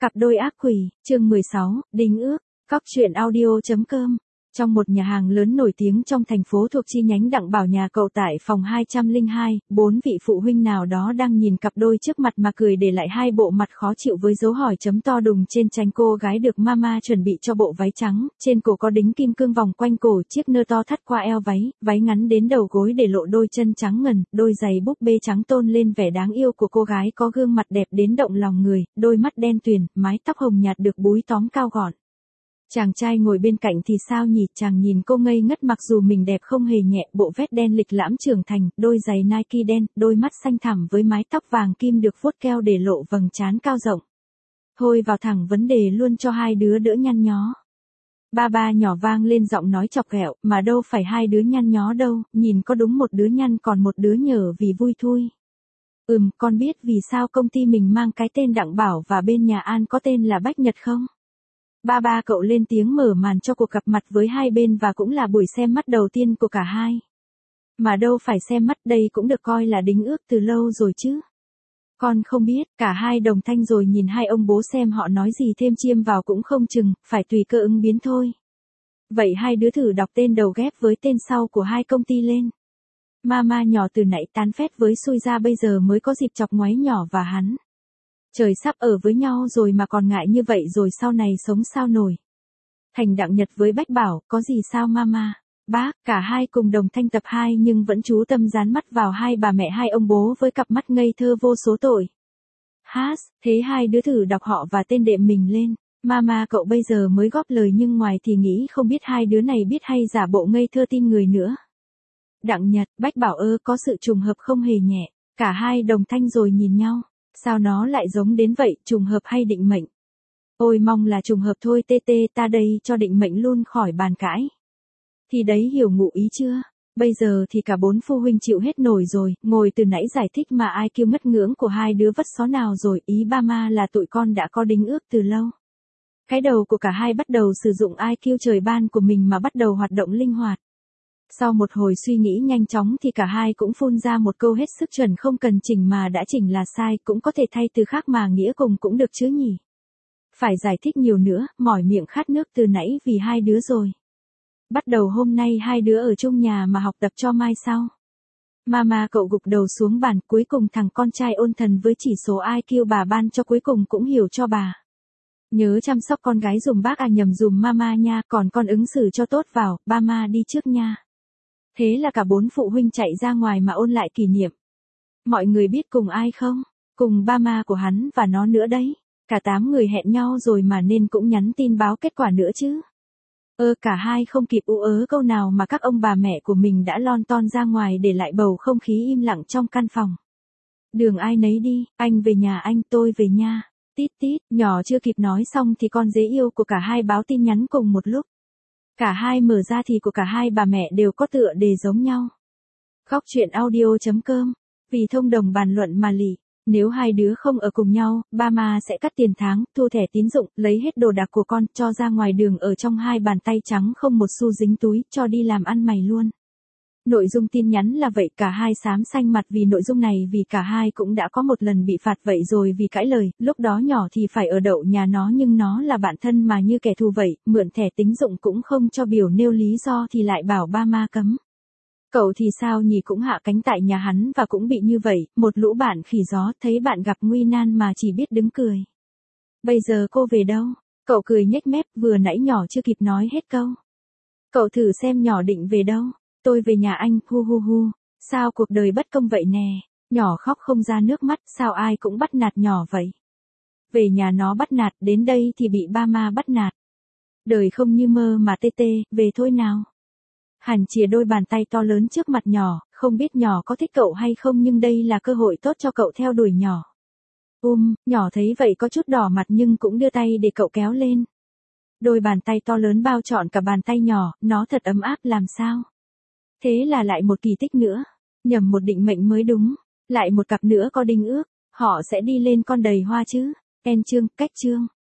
Cặp đôi ác quỷ, chương 16, đính ước, Cóc truyện audio.com. Trong một nhà hàng lớn nổi tiếng trong thành phố thuộc chi nhánh Đặng Bảo nhà cậu tại phòng 202, 4 vị phụ huynh nào đó đang nhìn cặp đôi trước mặt mà cười để lại hai bộ mặt khó chịu với dấu hỏi chấm to đùng trên trán. Cô gái được mama chuẩn bị cho bộ váy trắng, trên cổ có đính kim cương vòng quanh cổ, chiếc nơ to thắt qua eo váy ngắn đến đầu gối để lộ đôi chân trắng ngần, đôi giày búp bê trắng tôn lên vẻ đáng yêu của cô gái có gương mặt đẹp đến động lòng người, đôi mắt đen tuyền, mái tóc hồng nhạt được búi tóm cao gọn. Chàng trai ngồi bên cạnh thì sao nhỉ, chàng nhìn cô ngây ngất mặc dù mình đẹp không hề nhẹ, bộ vest đen lịch lãm trưởng thành, đôi giày Nike đen, đôi mắt xanh thẳm với mái tóc vàng kim được vuốt keo để lộ vầng trán cao rộng. Thôi vào thẳng vấn đề luôn cho hai đứa đỡ nhăn nhó. Ba nhỏ vang lên giọng nói chọc ghẹo, mà đâu phải hai đứa nhăn nhó đâu, nhìn có đúng một đứa nhăn còn một đứa nhở vì vui thui. Con biết vì sao công ty mình mang cái tên Đặng Bảo và bên nhà An có tên là Bách Nhật không? Ba cậu lên tiếng mở màn cho cuộc gặp mặt với hai bên và cũng là buổi xem mắt đầu tiên của cả hai. Mà đâu phải xem mắt, đây cũng được coi là đính ước từ lâu rồi chứ. Con không biết, cả hai đồng thanh rồi nhìn hai ông bố xem họ nói gì thêm chiêm vào cũng không chừng, phải tùy cơ ứng biến thôi. Vậy hai đứa thử đọc tên đầu ghép với tên sau của hai công ty lên. Mama nhỏ từ nãy tán phét với xui ra bây giờ mới có dịp chọc ngoáy nhỏ và hắn. Trời sắp ở với nhau rồi mà còn ngại như vậy rồi sau này sống sao nổi. Thành Đặng Nhật với Bách Bảo, có gì sao mama? Bác, cả hai cùng đồng thanh tập 2 nhưng vẫn chú tâm dán mắt vào hai bà mẹ hai ông bố với cặp mắt ngây thơ vô số tội. Thế hai đứa thử đọc họ và tên đệm mình lên. Mama cậu bây giờ mới góp lời nhưng ngoài thì nghĩ không biết hai đứa này biết hay giả bộ ngây thơ tin người nữa. Đặng Nhật, Bách Bảo có sự trùng hợp không hề nhẹ. Cả hai đồng thanh rồi nhìn nhau. Sao nó lại giống đến vậy, trùng hợp hay định mệnh? Ôi mong là trùng hợp thôi ta đây cho định mệnh luôn khỏi bàn cãi. Thì đấy hiểu ngụ ý chưa? Bây giờ thì cả bốn phụ huynh chịu hết nổi rồi, ngồi từ nãy giải thích mà ai kêu ngất ngưỡng của hai đứa vất xó nào rồi, ý ba ma là tụi con đã có đính ước từ lâu. Cái đầu của cả hai bắt đầu sử dụng IQ trời ban của mình mà bắt đầu hoạt động linh hoạt. Sau một hồi suy nghĩ nhanh chóng thì cả hai cũng phun ra một câu hết sức chuẩn, không cần chỉnh mà đã chỉnh là sai, cũng có thể thay từ khác mà nghĩa cùng cũng được chứ nhỉ. Phải giải thích nhiều nữa, mỏi miệng khát nước từ nãy vì hai đứa rồi. Bắt đầu hôm nay hai đứa ở chung nhà mà học tập cho mai sau. Mama cậu gục đầu xuống bàn, cuối cùng thằng con trai ôn thần với chỉ số IQ bà ban cho cuối cùng cũng hiểu cho bà. Nhớ chăm sóc con gái dùm bác nhầm dùm mama nha, còn con ứng xử cho tốt vào, ba ma đi trước nha. Thế là cả bốn phụ huynh chạy ra ngoài mà ôn lại kỷ niệm. Mọi người biết cùng ai không? Cùng ba ma của hắn và nó nữa đấy. Cả 8 người hẹn nhau rồi mà nên cũng nhắn tin báo kết quả nữa chứ. Cả hai không kịp câu nào mà các ông bà mẹ của mình đã lon ton ra ngoài để lại bầu không khí im lặng trong căn phòng. Đường ai nấy đi, anh về nhà anh, tôi về nha. Tít, nhỏ chưa kịp nói xong thì con dế yêu của cả hai báo tin nhắn cùng một lúc. Cả hai mở ra thì của cả hai bà mẹ đều có tựa đề giống nhau. Cóc truyện audio.com. Vì thông đồng bàn luận mà lì. Nếu hai đứa không ở cùng nhau, ba ma sẽ cắt tiền tháng, thu thẻ tín dụng, lấy hết đồ đạc của con, cho ra ngoài đường ở trong hai bàn tay trắng không một xu dính túi, cho đi làm ăn mày luôn. Nội dung tin nhắn là vậy, cả hai xám xanh mặt vì nội dung này vì cả hai cũng đã có một lần bị phạt vậy rồi vì cãi lời, lúc đó nhỏ thì phải ở đậu nhà nó nhưng nó là bạn thân mà như kẻ thù vậy, mượn thẻ tín dụng cũng không cho biểu nêu lý do thì lại bảo ba ma cấm. Cậu thì sao nhỉ, cũng hạ cánh tại nhà hắn và cũng bị như vậy, một lũ bạn khỉ gió thấy bạn gặp nguy nan mà chỉ biết đứng cười. Bây giờ cô về đâu? Cậu cười nhếch mép, vừa nãy nhỏ chưa kịp nói hết câu. Cậu thử xem nhỏ định về đâu? Tôi về nhà anh, hu. Sao cuộc đời bất công vậy nè? Nhỏ khóc không ra nước mắt, sao ai cũng bắt nạt nhỏ vậy? Về nhà nó bắt nạt, đến đây thì bị ba ma bắt nạt. Đời không như mơ mà về thôi nào. Hàn chìa đôi bàn tay to lớn trước mặt nhỏ, không biết nhỏ có thích cậu hay không nhưng đây là cơ hội tốt cho cậu theo đuổi nhỏ. Nhỏ thấy vậy có chút đỏ mặt nhưng cũng đưa tay để cậu kéo lên. Đôi bàn tay to lớn bao trọn cả bàn tay nhỏ, nó thật ấm áp làm sao? Thế là lại một kỳ tích nữa, nhầm một định mệnh mới đúng, lại một cặp nữa có đính ước, họ sẽ đi lên con đầy hoa chứ. End chương, cách chương.